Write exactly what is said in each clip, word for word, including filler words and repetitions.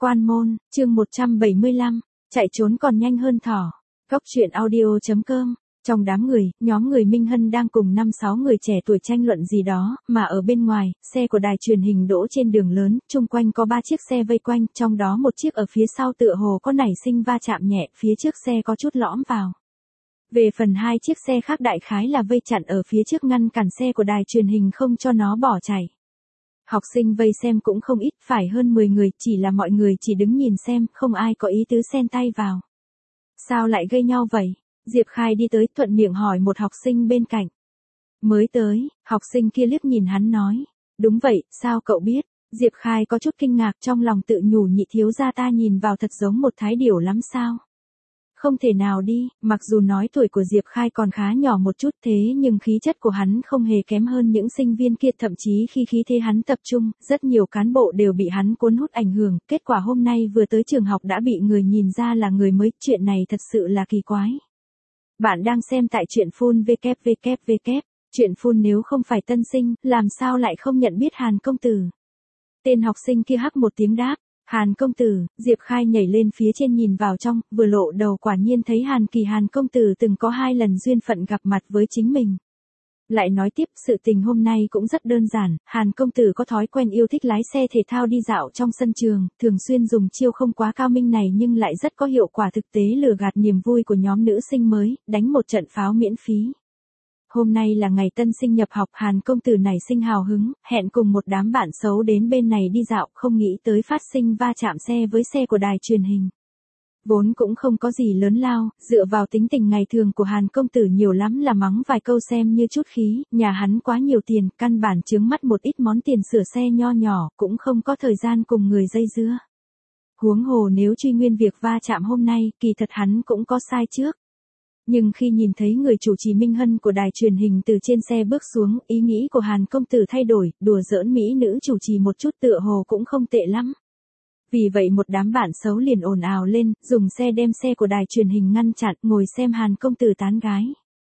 Quan môn, chương một trăm bảy mươi lăm, chạy trốn còn nhanh hơn thỏ. Góc truyện audio chấm com. Trong đám người, nhóm người Minh Hân đang cùng năm sáu người trẻ tuổi tranh luận gì đó, mà ở bên ngoài, xe của đài truyền hình đỗ trên đường lớn, chung quanh có ba chiếc xe vây quanh, trong đó một chiếc ở phía sau tựa hồ có nảy sinh va chạm nhẹ, phía trước xe có chút lõm vào. Về phần hai chiếc xe khác đại khái là vây chặn ở phía trước ngăn cản xe của đài truyền hình không cho nó bỏ chạy. Học sinh vây xem cũng không ít, phải hơn mười người, chỉ là mọi người chỉ đứng nhìn xem, không ai có ý tứ xen tay vào. Sao lại gây nhau vậy? Diệp Khai đi tới, thuận miệng hỏi một học sinh bên cạnh. Mới tới, học sinh kia liếc nhìn hắn nói. Đúng vậy, sao cậu biết? Diệp Khai có chút kinh ngạc, trong lòng tự nhủ nhị thiếu gia ta nhìn vào thật giống một thái điểu lắm sao? Không thể nào đi, mặc dù nói tuổi của Diệp Khai còn khá nhỏ một chút thế nhưng khí chất của hắn không hề kém hơn những sinh viên kia, thậm chí khi khí thế hắn tập trung, rất nhiều cán bộ đều bị hắn cuốn hút ảnh hưởng, kết quả hôm nay vừa tới trường học đã bị người nhìn ra là người mới, chuyện này thật sự là kỳ quái. Bạn đang xem tại truyện phun vê kép vê kép vê kép, truyện phun nếu không phải tân sinh, làm sao lại không nhận biết Hàn công tử? Tên học sinh kia hắc một tiếng đáp. Hàn công tử, Diệp Khai nhảy lên phía trên nhìn vào trong, vừa lộ đầu quả nhiên thấy Hàn Kỳ Hàn công tử từng có hai lần duyên phận gặp mặt với chính mình. Lại nói tiếp, sự tình hôm nay cũng rất đơn giản, Hàn công tử có thói quen yêu thích lái xe thể thao đi dạo trong sân trường, thường xuyên dùng chiêu không quá cao minh này nhưng lại rất có hiệu quả thực tế lừa gạt niềm vui của nhóm nữ sinh mới, đánh một trận pháo miễn phí. Hôm nay là ngày tân sinh nhập học, Hàn công tử này sinh hào hứng, hẹn cùng một đám bạn xấu đến bên này đi dạo, không nghĩ tới phát sinh va chạm xe với xe của đài truyền hình. Vốn cũng không có gì lớn lao, dựa vào tính tình ngày thường của Hàn công tử nhiều lắm là mắng vài câu xem như chút khí, nhà hắn quá nhiều tiền, căn bản chướng mắt một ít món tiền sửa xe nho nhỏ, cũng không có thời gian cùng người dây dưa. Huống hồ nếu truy nguyên việc va chạm hôm nay, kỳ thật hắn cũng có sai trước. Nhưng khi nhìn thấy người chủ trì Minh Hân của đài truyền hình từ trên xe bước xuống, ý nghĩ của Hàn công tử thay đổi, đùa giỡn mỹ nữ chủ trì một chút tựa hồ cũng không tệ lắm. Vì vậy một đám bạn xấu liền ồn ào lên, dùng xe đem xe của đài truyền hình ngăn chặn, ngồi xem Hàn công tử tán gái.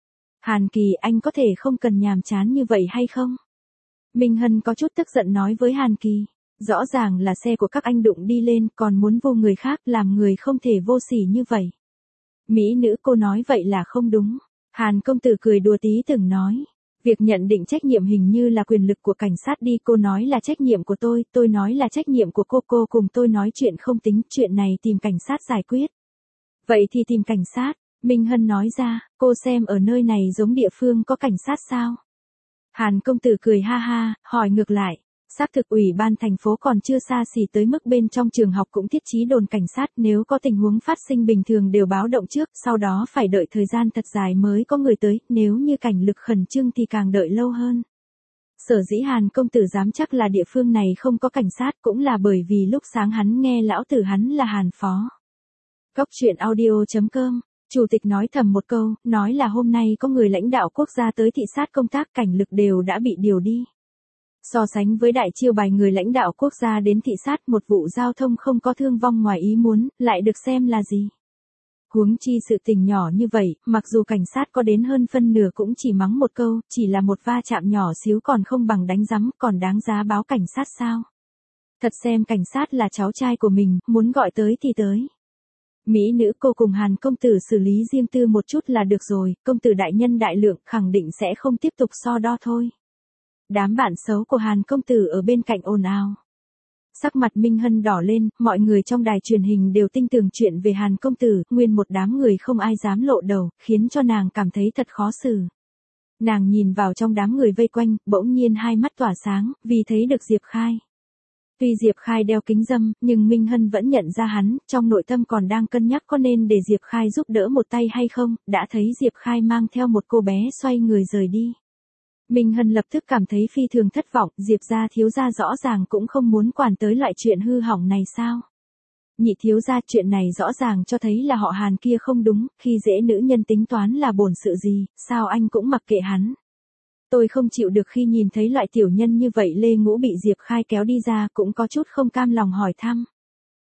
Hàn Kỳ, anh có thể không cần nhàm chán như vậy hay không? Minh Hân có chút tức giận nói với Hàn Kỳ. Rõ ràng là xe của các anh đụng đi lên, còn muốn vô người khác, làm người không thể vô sỉ như vậy. Mỹ nữ cô nói vậy là không đúng. Hàn công tử cười đùa tí từng nói. Việc nhận định trách nhiệm hình như là quyền lực của cảnh sát đi, cô nói là trách nhiệm của tôi, tôi nói là trách nhiệm của cô, cô cùng tôi nói chuyện không tính, chuyện này tìm cảnh sát giải quyết. Vậy thì tìm cảnh sát, Minh Hân nói ra, cô xem ở nơi này giống địa phương có cảnh sát sao? Hàn công tử cười ha ha, hỏi ngược lại. Xác thực ủy ban thành phố còn chưa xa xỉ tới mức bên trong trường học cũng thiết trí đồn cảnh sát, nếu có tình huống phát sinh bình thường đều báo động trước, sau đó phải đợi thời gian thật dài mới có người tới, nếu như cảnh lực khẩn trương thì càng đợi lâu hơn. Sở dĩ Hàn công tử dám chắc là địa phương này không có cảnh sát cũng là bởi vì lúc sáng hắn nghe lão tử hắn là Hàn phó. Góc truyện audio chấm com. Chủ tịch nói thầm một câu, nói là hôm nay có người lãnh đạo quốc gia tới thị sát công tác, cảnh lực đều đã bị điều đi. So sánh với đại chiêu bài người lãnh đạo quốc gia đến thị sát, một vụ giao thông không có thương vong ngoài ý muốn, lại được xem là gì? Huống chi sự tình nhỏ như vậy, mặc dù cảnh sát có đến hơn phân nửa cũng chỉ mắng một câu, chỉ là một va chạm nhỏ xíu còn không bằng đánh rắm, còn đáng giá báo cảnh sát sao? Thật xem cảnh sát là cháu trai của mình, muốn gọi tới thì tới. Mỹ nữ cô cùng Hàn công tử xử lý riêng tư một chút là được rồi, công tử đại nhân đại lượng khẳng định sẽ không tiếp tục so đo thôi. Đám bạn xấu của Hàn công tử ở bên cạnh ồn ào. Sắc mặt Minh Hân đỏ lên, mọi người trong đài truyền hình đều tin tưởng chuyện về Hàn công tử, nguyên một đám người không ai dám lộ đầu, khiến cho nàng cảm thấy thật khó xử. Nàng nhìn vào trong đám người vây quanh, bỗng nhiên hai mắt tỏa sáng, vì thấy được Diệp Khai. Tuy Diệp Khai đeo kính râm, nhưng Minh Hân vẫn nhận ra hắn, trong nội tâm còn đang cân nhắc có nên để Diệp Khai giúp đỡ một tay hay không, đã thấy Diệp Khai mang theo một cô bé xoay người rời đi. Minh Hân lập tức cảm thấy phi thường thất vọng, Diệp gia thiếu gia rõ ràng cũng không muốn quản tới loại chuyện hư hỏng này sao? Nhị thiếu gia, chuyện này rõ ràng cho thấy là họ Hàn kia không đúng, khi dễ nữ nhân tính toán là bổn sự gì, sao anh cũng mặc kệ hắn? Tôi không chịu được khi nhìn thấy loại tiểu nhân như vậy. Lê Ngũ bị Diệp Khai kéo đi ra cũng có chút không cam lòng hỏi thăm.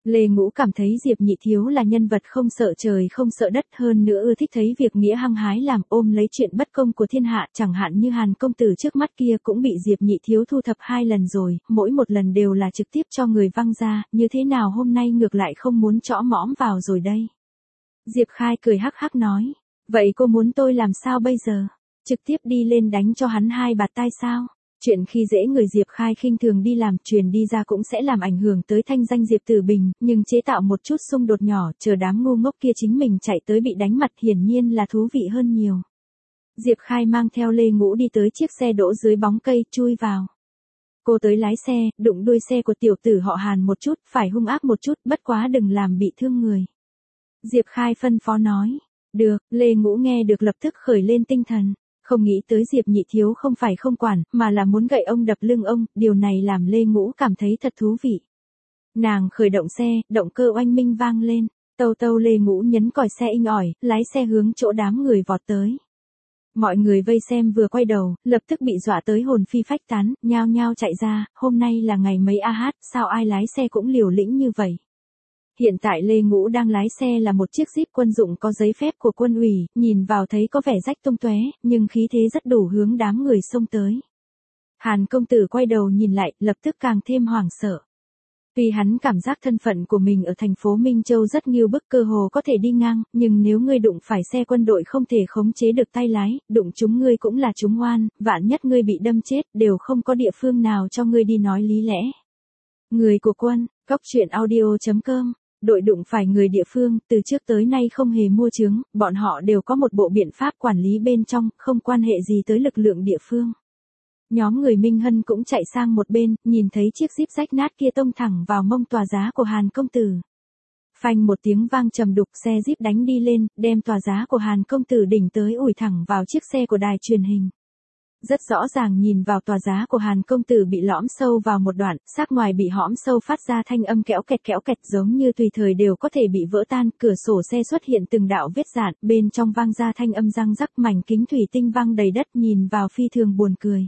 Lê Ngũ cảm thấy Diệp Nhị Thiếu là nhân vật không sợ trời không sợ đất, hơn nữa ưa thích thấy việc nghĩa hăng hái làm, ôm lấy chuyện bất công của thiên hạ, chẳng hạn như Hàn công tử trước mắt kia cũng bị Diệp Nhị Thiếu thu thập hai lần rồi, mỗi một lần đều là trực tiếp cho người văng ra, như thế nào hôm nay ngược lại không muốn trõ mõm vào rồi đây. Diệp Khai cười hắc hắc nói, vậy cô muốn tôi làm sao bây giờ? Trực tiếp đi lên đánh cho hắn hai bạt tai sao? Chuyện khi dễ người Diệp Khai khinh thường đi làm, truyền đi ra cũng sẽ làm ảnh hưởng tới thanh danh Diệp Tử Bình, nhưng chế tạo một chút xung đột nhỏ, chờ đám ngu ngốc kia chính mình chạy tới bị đánh mặt hiển nhiên là thú vị hơn nhiều. Diệp Khai mang theo Lê Ngũ đi tới chiếc xe đỗ dưới bóng cây, chui vào. Cô tới lái xe, đụng đuôi xe của tiểu tử họ Hàn một chút, phải hung ác một chút, bất quá đừng làm bị thương người. Diệp Khai phân phó nói, được, Lê Ngũ nghe được lập tức khởi lên tinh thần. Không nghĩ tới Diệp Nhị Thiếu không phải không quản, mà là muốn gậy ông đập lưng ông, điều này làm Lê Ngũ cảm thấy thật thú vị. Nàng khởi động xe, động cơ oanh minh vang lên, tâu tâu Lê Ngũ nhấn còi xe inh ỏi, lái xe hướng chỗ đám người vọt tới. Mọi người vây xem vừa quay đầu, lập tức bị dọa tới hồn phi phách tán, nhao nhao chạy ra, hôm nay là ngày mấy a hát, sao ai lái xe cũng liều lĩnh như vậy. Hiện tại Lê Ngũ đang lái xe là một chiếc Jeep quân dụng có giấy phép của quân ủy, nhìn vào thấy có vẻ rách tung tóe, nhưng khí thế rất đủ hướng đám người xông tới. Hàn công tử quay đầu nhìn lại, lập tức càng thêm hoảng sợ. Vì hắn cảm giác thân phận của mình ở thành phố Minh Châu rất nghiêu bức, cơ hồ có thể đi ngang, nhưng nếu ngươi đụng phải xe quân đội không thể khống chế được tay lái, đụng chúng ngươi cũng là chúng oan, vạn nhất ngươi bị đâm chết, đều không có địa phương nào cho ngươi đi nói lý lẽ. Người của quân, Cóc Truyện Audio chấm com. Đội đụng phải người địa phương, từ trước tới nay không hề mua chứng, bọn họ đều có một bộ biện pháp quản lý bên trong, không quan hệ gì tới lực lượng địa phương. Nhóm người Minh Hân cũng chạy sang một bên, nhìn thấy chiếc Jeep rách nát kia tông thẳng vào mông tòa giá của Hàn công tử. Phanh một tiếng vang trầm đục, xe Jeep đánh đi lên, đem tòa giá của Hàn công tử đỉnh tới ủi thẳng vào chiếc xe của đài truyền hình. Rất rõ ràng nhìn vào tòa giá của Hàn công tử bị lõm sâu vào một đoạn, xác ngoài bị hõm sâu phát ra thanh âm kéo kẹt kéo kẹt giống như tùy thời đều có thể bị vỡ tan, cửa sổ xe xuất hiện từng đạo vết rạn, bên trong vang ra thanh âm răng rắc, mảnh kính thủy tinh văng đầy đất, nhìn vào phi thường buồn cười.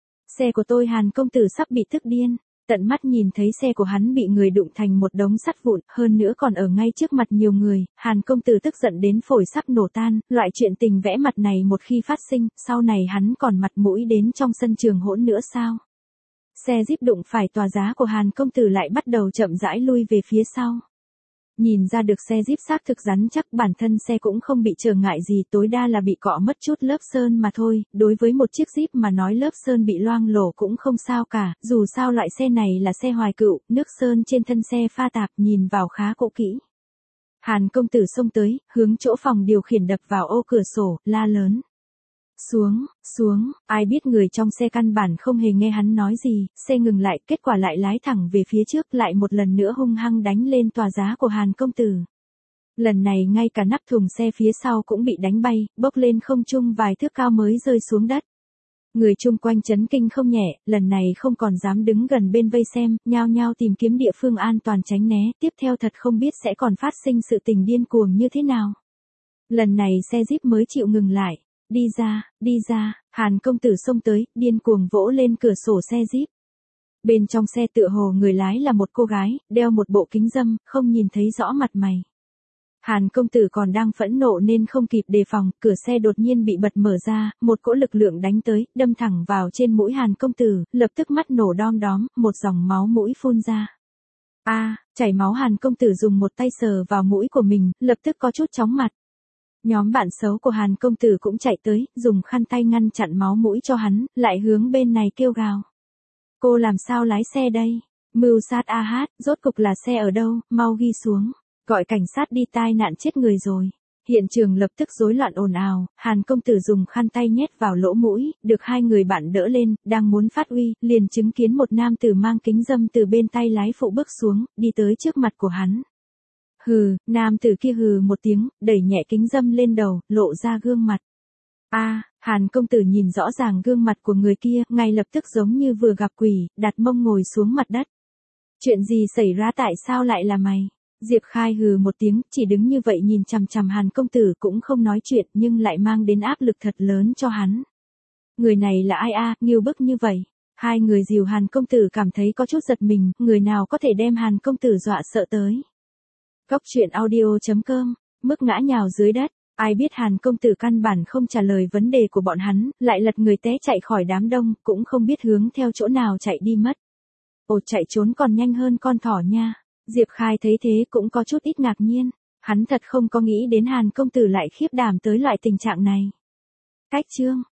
Xe của tôi Hàn công tử sắp bị tức điên. Tận mắt nhìn thấy xe của hắn bị người đụng thành một đống sắt vụn, hơn nữa còn ở ngay trước mặt nhiều người, Hàn công tử tức giận đến phổi sắp nổ tan, loại chuyện tình vẽ mặt này một khi phát sinh, sau này hắn còn mặt mũi đến trong sân trường hỗn nữa sao? Xe Jeep đụng phải tòa giá của Hàn công tử lại bắt đầu chậm rãi lui về phía sau. Nhìn ra được xe Jeep xác thực rắn chắc, bản thân xe cũng không bị trở ngại gì, tối đa là bị cọ mất chút lớp sơn mà thôi, đối với một chiếc Jeep mà nói lớp sơn bị loang lổ cũng không sao cả, dù sao loại xe này là xe hoài cựu, nước sơn trên thân xe pha tạp, nhìn vào khá cũ kỹ. Hàn công tử xông tới, hướng chỗ phòng điều khiển đập vào ô cửa sổ, la lớn. Xuống, xuống, ai biết người trong xe căn bản không hề nghe hắn nói gì, xe ngừng lại, kết quả lại lái thẳng về phía trước, lại một lần nữa hung hăng đánh lên tòa giá của Hàn công tử. Lần này ngay cả nắp thùng xe phía sau cũng bị đánh bay, bốc lên không trung vài thước cao mới rơi xuống đất. Người chung quanh chấn kinh không nhẹ, lần này không còn dám đứng gần bên vây xem, nhao nhao tìm kiếm địa phương an toàn tránh né, tiếp theo thật không biết sẽ còn phát sinh sự tình điên cuồng như thế nào. Lần này xe Jeep mới chịu ngừng lại. Đi ra, đi ra, Hàn công tử xông tới, điên cuồng vỗ lên cửa sổ xe Jeep. Bên trong xe tựa hồ người lái là một cô gái, đeo một bộ kính râm, không nhìn thấy rõ mặt mày. Hàn công tử còn đang phẫn nộ nên không kịp đề phòng, cửa xe đột nhiên bị bật mở ra, một cỗ lực lượng đánh tới, đâm thẳng vào trên mũi Hàn công tử, lập tức mắt nổ đom đóm, một dòng máu mũi phun ra. A, à, chảy máu. Hàn công tử dùng một tay sờ vào mũi của mình, lập tức có chút chóng mặt. Nhóm bạn xấu của Hàn công tử cũng chạy tới, dùng khăn tay ngăn chặn máu mũi cho hắn, lại hướng bên này kêu gào. Cô làm sao lái xe đây? Mưu sát a hát, rốt cục là xe ở đâu, mau ghi xuống. Gọi cảnh sát đi, tai nạn chết người rồi. Hiện trường lập tức rối loạn ồn ào, Hàn công tử dùng khăn tay nhét vào lỗ mũi, được hai người bạn đỡ lên, đang muốn phát uy, liền chứng kiến một nam tử mang kính râm từ bên tay lái phụ bước xuống, đi tới trước mặt của hắn. Hừ, nam tử kia hừ một tiếng, đẩy nhẹ kính râm lên đầu, lộ ra gương mặt. A, à, Hàn công tử nhìn rõ ràng gương mặt của người kia, ngay lập tức giống như vừa gặp quỷ, đặt mông ngồi xuống mặt đất. Chuyện gì xảy ra, tại sao lại là mày? Diệp Khai hừ một tiếng, chỉ đứng như vậy nhìn chằm chằm Hàn công tử, cũng không nói chuyện, nhưng lại mang đến áp lực thật lớn cho hắn. Người này là ai a, à, nghiêu bức như vậy? Hai người dìu Hàn công tử cảm thấy có chút giật mình, người nào có thể đem Hàn công tử dọa sợ tới. Góc truyện audio.com, mức ngã nhào dưới đất, ai biết Hàn công tử căn bản không trả lời vấn đề của bọn hắn, lại lật người té chạy khỏi đám đông, cũng không biết hướng theo chỗ nào chạy đi mất. Ồ, chạy trốn còn nhanh hơn con thỏ nha. Diệp Khai thấy thế cũng có chút ít ngạc nhiên, hắn thật không có nghĩ đến Hàn công tử lại khiếp đảm tới loại tình trạng này. Cách chương